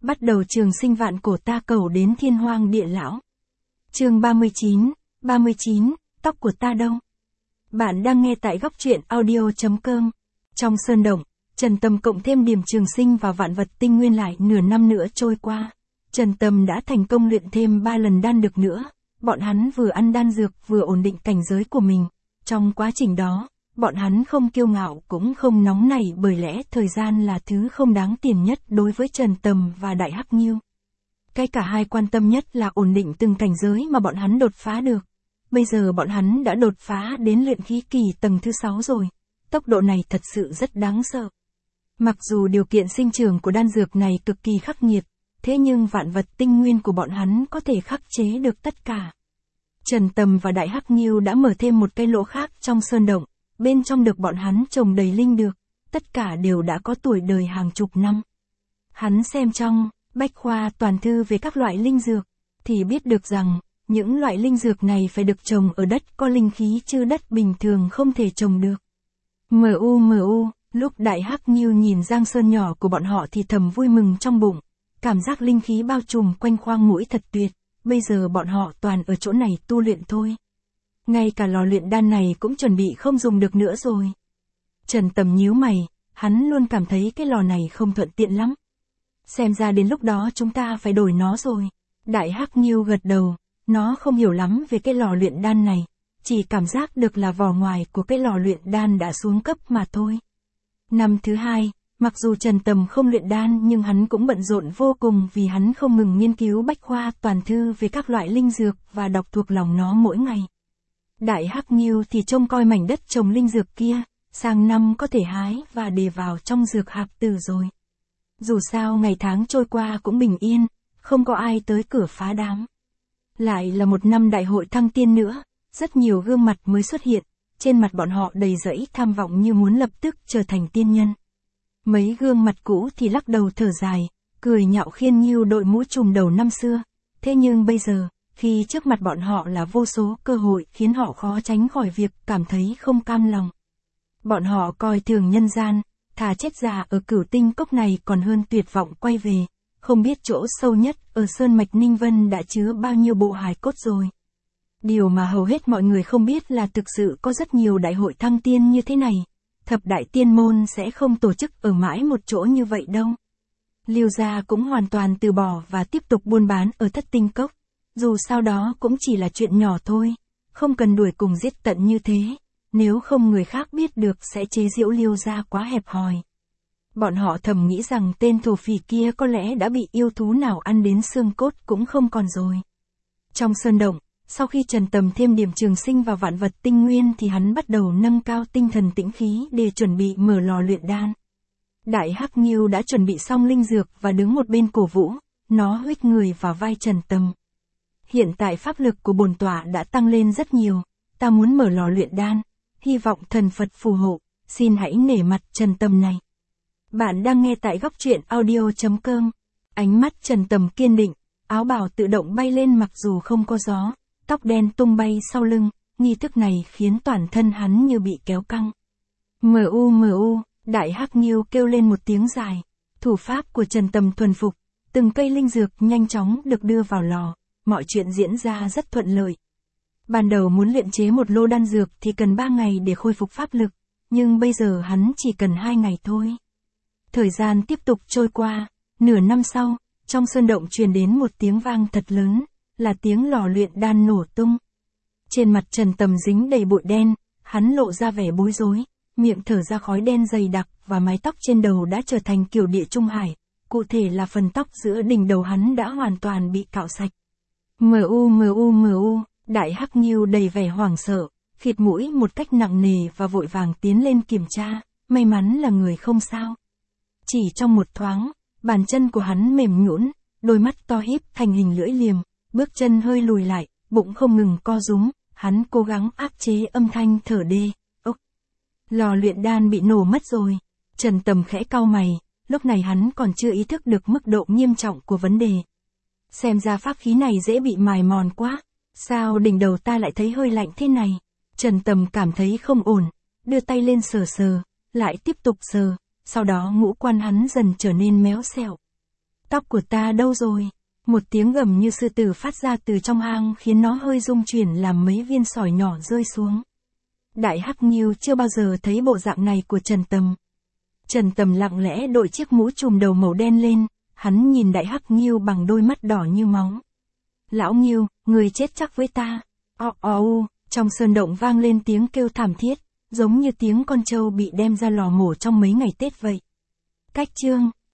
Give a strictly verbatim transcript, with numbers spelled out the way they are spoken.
Bắt đầu trường sinh vạn cổ ta cầu đến thiên hoang địa lão. Chương ba mươi chín, ba mươi chín, tóc của ta đâu? Bạn đang nghe tại góc truyện audio chấm com. Trong sơn động, Trần Tầm cộng thêm điểm trường sinh và vạn vật tinh nguyên lại nửa năm nữa trôi qua. Trần Tầm đã thành công luyện thêm ba lần đan dược nữa. Bọn hắn vừa ăn đan dược vừa ổn định cảnh giới của mình. Trong quá trình đó, bọn hắn không kiêu ngạo cũng không nóng nảy bởi lẽ thời gian là thứ không đáng tiền nhất đối với Trần Tầm và Đại Hắc Nghiêu. Cái cả hai quan tâm nhất là ổn định từng cảnh giới mà bọn hắn đột phá được. Bây giờ bọn hắn đã đột phá đến luyện khí kỳ tầng thứ sáu rồi. Tốc độ này thật sự rất đáng sợ. Mặc dù điều kiện sinh trưởng của đan dược này cực kỳ khắc nghiệt, thế nhưng vạn vật tinh nguyên của bọn hắn có thể khắc chế được tất cả. Trần Tầm và Đại Hắc Nghiêu đã mở thêm một cái lỗ khác trong sơn động, bên trong được bọn hắn trồng đầy linh dược, tất cả đều đã có tuổi đời hàng chục năm. Hắn xem trong Bách Khoa Toàn Thư về các loại linh dược, thì biết được rằng, những loại linh dược này phải được trồng ở đất có linh khí chứ đất bình thường không thể trồng được. Mu mu, lúc Đại Hắc Nghiêu nhìn giang sơn nhỏ của bọn họ thì thầm vui mừng trong bụng, cảm giác linh khí bao trùm quanh khoang mũi thật tuyệt, bây giờ bọn họ toàn ở chỗ này tu luyện thôi. Ngay cả lò luyện đan này cũng chuẩn bị không dùng được nữa rồi. Trần Tầm nhíu mày, hắn luôn cảm thấy cái lò này không thuận tiện lắm. Xem ra đến lúc đó chúng ta phải đổi nó rồi. Đại Hắc Nghiêu gật đầu, nó không hiểu lắm về cái lò luyện đan này, chỉ cảm giác được là vỏ ngoài của cái lò luyện đan đã xuống cấp mà thôi. Năm thứ hai, mặc dù Trần Tầm không luyện đan nhưng hắn cũng bận rộn vô cùng vì hắn không ngừng nghiên cứu Bách Khoa Toàn Thư về các loại linh dược và đọc thuộc lòng nó mỗi ngày. Đại Hắc Nghiêu thì trông coi mảnh đất trồng linh dược kia, sang năm có thể hái và để vào trong dược hạp tử rồi. Dù sao ngày tháng trôi qua cũng bình yên, không có ai tới cửa phá đám. Lại là một năm đại hội thăng tiên nữa, rất nhiều gương mặt mới xuất hiện, trên mặt bọn họ đầy rẫy tham vọng như muốn lập tức trở thành tiên nhân. Mấy gương mặt cũ thì lắc đầu thở dài, cười nhạo khiên Nghiêu đội mũ trùm đầu năm xưa, thế nhưng bây giờ, khi trước mặt bọn họ là vô số cơ hội khiến họ khó tránh khỏi việc cảm thấy không cam lòng. Bọn họ coi thường nhân gian, thà chết già ở Cửu Tinh Cốc này còn hơn tuyệt vọng quay về, không biết chỗ sâu nhất ở Sơn Mạch Ninh Vân đã chứa bao nhiêu bộ hài cốt rồi. Điều mà hầu hết mọi người không biết là thực sự có rất nhiều đại hội thăng tiên như thế này, thập đại tiên môn sẽ không tổ chức ở mãi một chỗ như vậy đâu. Liêu gia cũng hoàn toàn từ bỏ và tiếp tục buôn bán ở Thất Tinh Cốc. Dù sao đó cũng chỉ là chuyện nhỏ thôi, không cần đuổi cùng giết tận như thế, nếu không người khác biết được sẽ chế giễu Liêu gia quá hẹp hòi. Bọn họ thầm nghĩ rằng tên thổ phỉ kia có lẽ đã bị yêu thú nào ăn đến xương cốt cũng không còn rồi. Trong sơn động, sau khi Trần Tầm thêm điểm trường sinh và vạn vật tinh nguyên thì hắn bắt đầu nâng cao tinh thần tĩnh khí để chuẩn bị mở lò luyện đan. Đại Hắc Nghiêu đã chuẩn bị xong linh dược và đứng một bên cổ vũ, nó huých người vào vai Trần Tầm. Hiện tại pháp lực của bổn tọa đã tăng lên rất nhiều, ta muốn mở lò luyện đan, hy vọng thần Phật phù hộ, xin hãy nể mặt Trần Tầm này. Bạn đang nghe tại góc truyện audio chấm com. Ánh mắt Trần Tầm kiên định, áo bào tự động bay lên mặc dù không có gió, tóc đen tung bay sau lưng, nghi thức này khiến toàn thân hắn như bị kéo căng. Mu mu, Đại Hắc Nghiêu kêu lên một tiếng dài, thủ pháp của Trần Tầm thuần phục, từng cây linh dược nhanh chóng được đưa vào lò, mọi chuyện diễn ra rất thuận lợi. Ban đầu muốn luyện chế một lô đan dược thì cần ba ngày để khôi phục pháp lực, nhưng bây giờ hắn chỉ cần hai ngày thôi. Thời gian tiếp tục trôi qua, nửa năm sau, trong sơn động truyền đến một tiếng vang thật lớn, là tiếng lò luyện đan nổ tung. Trên mặt Trần Tầm dính đầy bụi đen, hắn lộ ra vẻ bối rối, miệng thở ra khói đen dày đặc và mái tóc trên đầu đã trở thành kiểu địa trung hải, cụ thể là phần tóc giữa đỉnh đầu hắn đã hoàn toàn bị cạo sạch. Mu mu mu, Đại Hắc Nghiêu đầy vẻ hoảng sợ, khịt mũi một cách nặng nề và vội vàng tiến lên kiểm tra, may mắn là người không sao. Chỉ trong một thoáng, bàn chân của hắn mềm nhũn, đôi mắt to híp thành hình lưỡi liềm, bước chân hơi lùi lại, bụng không ngừng co rúm, hắn cố gắng áp chế âm thanh thở đê. Ốc! Lò luyện đan bị nổ mất rồi. Trần Tầm khẽ cau mày, lúc này hắn còn chưa ý thức được mức độ nghiêm trọng của vấn đề. Xem ra pháp khí này dễ bị mài mòn quá, sao đỉnh đầu ta lại thấy hơi lạnh thế này? Trần Tầm cảm thấy không ổn, đưa tay lên sờ sờ, lại tiếp tục sờ, sau đó ngũ quan hắn dần trở nên méo xẹo. Tóc của ta đâu rồi? Một tiếng gầm như sư tử phát ra từ trong hang khiến nó hơi rung chuyển làm mấy viên sỏi nhỏ rơi xuống. Đại Hắc Ngưu chưa bao giờ thấy bộ dạng này của Trần Tầm. Trần Tầm lặng lẽ đội chiếc mũ trùm đầu màu đen lên, hắn nhìn Đại Hắc Ngưu bằng đôi mắt đỏ như máu. Lão Ngưu, người chết chắc với ta. O o u, trong sơn động vang lên tiếng kêu thảm thiết, giống như tiếng con trâu bị đem ra lò mổ trong mấy ngày Tết vậy. Cách chương